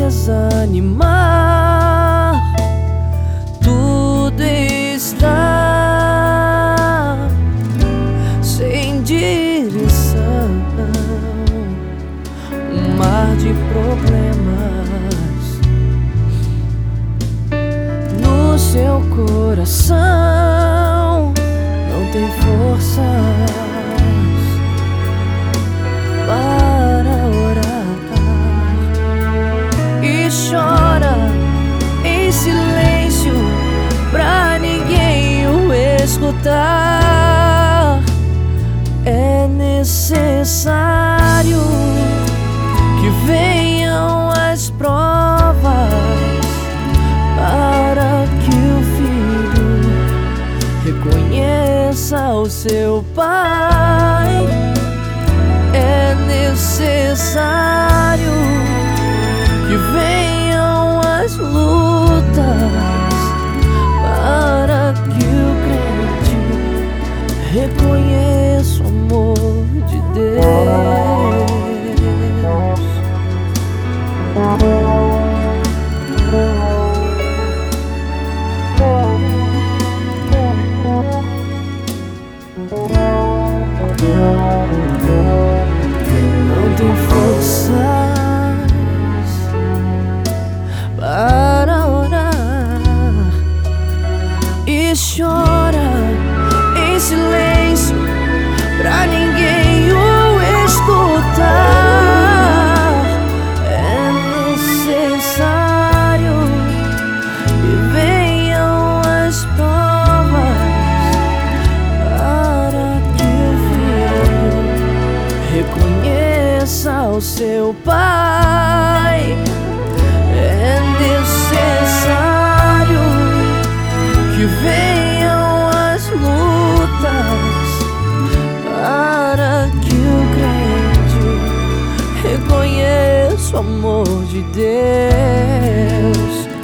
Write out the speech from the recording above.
desanimar, tudo está sem direção, um mar de problemas no seu coração, não tem forças para orar e chora em silêncio pra ninguém o escutar. É necessário que venham as provas para que o filho reconheça o seu pai. É necessário que venham as lutas para que o crente reconheça o amor de Deus. Não tem forças para orar e chora em silêncio pra ninguém o escutar. É necessário que venham as provas para que o filho reconheça o seu pai. É necessário que venham as lutas para que o crente reconheça o amor de Deus.